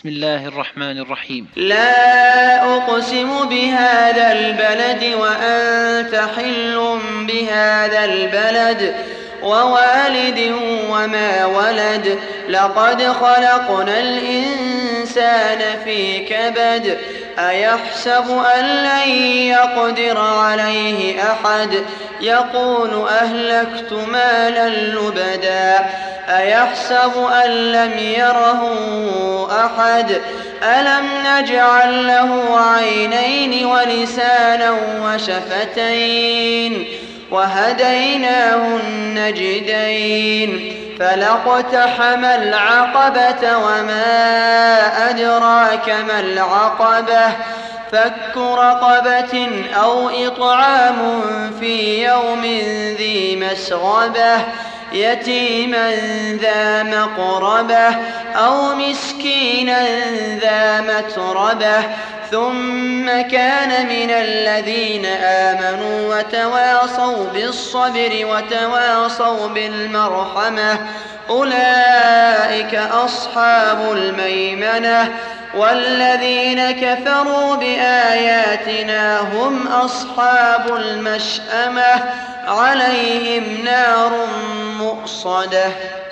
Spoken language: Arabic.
بسم الله الرحمن الرحيم. لا أقسم بهذا البلد وأنت حل بهذا البلد ووالد وما ولد لقد خلقنا الإنسان في كبد أيحسب أن لن يقدر عليه أحد يقول أهلكت مالا لبدا أيحسب أن لم يره أحد ألم نجعل له عينين ولسانا وشفتين وهديناه النجدين فلاقتحم العقبة وما أدراك ما العقبة فك رقبة أو إطعام في يوم ذي مسغبة يتيما ذا مقربة أو مسكينا ذا متربة ثم كان من الذين آمنوا وتواصوا بالصبر وتواصوا بالمرحمة أولئك أصحاب الميمنة والذين كفروا بآياتنا هم أصحاب المشأمة عليهم نار مؤصدة.